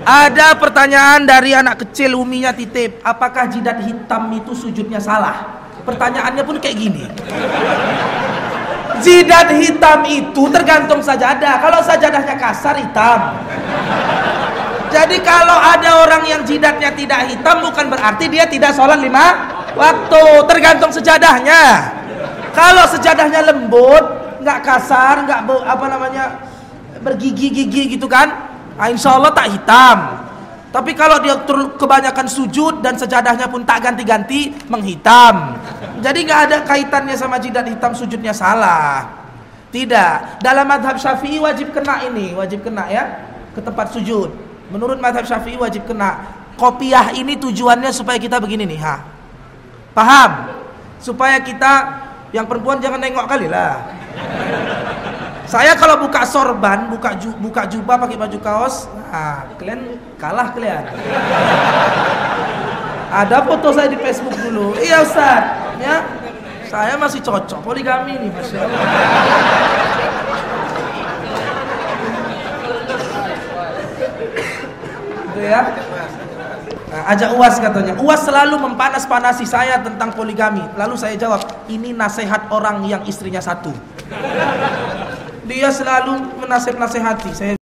Ada pertanyaan dari anak kecil, uminya titip, apakah jidat hitam itu sujudnya salah? Pertanyaannya pun kayak gini. Jidat hitam itu tergantung sajadah. Kalau sajadahnya kasar, hitam. Jadi kalau ada orang yang jidatnya tidak hitam, bukan berarti dia tidak sholat 5 waktu. Tergantung sejadahnya. Kalau sejadahnya lembut, nggak kasar, nggak bergigi-gigi gitu kan, insya Allah tak hitam. Tapi kalau dia kebanyakan sujud dan sejadahnya pun tak ganti-ganti, menghitam. Jadi nggak ada kaitannya sama jidat hitam sujudnya salah. Tidak. Dalam mazhab Syafi'i wajib kena ini, wajib kena ya ke tempat sujud. Menurut mazhab Syafi'i wajib kena. Kopiah ini tujuannya supaya kita begini nih, paham? Supaya kita yang perempuan jangan nengok kali lah. Saya kalau buka sorban, buka jubah pakai baju kaos, kalian kalah kalian. Ada foto saya di Facebook dulu. Iya Ustaz, ya. Saya masih cocok poligami nih, Masya Allah. Gitu ya. Ajak UAS katanya. UAS selalu mempanas-panasi saya tentang poligami. Lalu saya jawab, ini nasihat orang yang istrinya satu. Dia selalu menasehati saya.